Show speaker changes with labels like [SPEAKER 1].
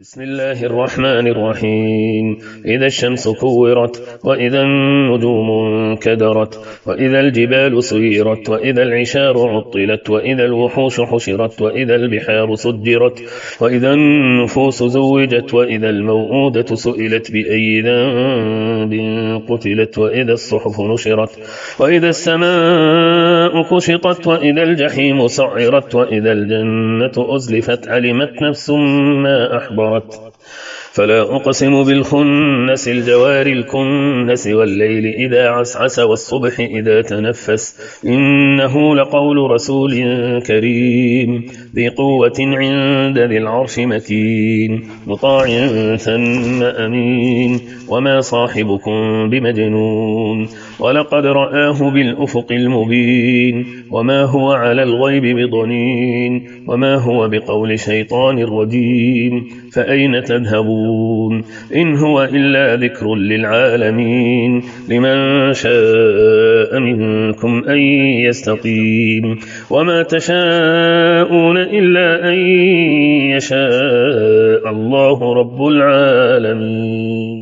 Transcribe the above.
[SPEAKER 1] بسم الله الرحمن الرحيم. إذا الشمس كورت، وإذا النجوم انكدرت، وإذا الجبال سيرت، وإذا العشار عطلت، وإذا الوحوش حشرت، وإذا البحار سجرت، وإذا النفوس زوجت، وإذا الموءودة سئلت بأي ذنب قتلت، وإذا الصحف نشرت، وإذا السماء كشطت، وإذا الجحيم سعرت، وإذا الجنة أزلفت، علمت نفس ما أحضرت. فلا أقسم بالخنس، الجوار الكنس، والليل إذا عسعس، والصبح إذا تنفس، إنه لقول رسول كريم ذي قوة عند ذي العرش مكين، مطاع ثم أمين، وما صاحبكم بمجنون، ولقد رآه بالأفق المبين، وما هو على الغيب بضنين، وما هو بقول شيطان رجيم، فأين تذهبون؟ إن هو إلا ذكر للعالمين، لمن شاء منكم أن يستقيم، وما تشاءون إلا أن يشاء الله رب العالمين.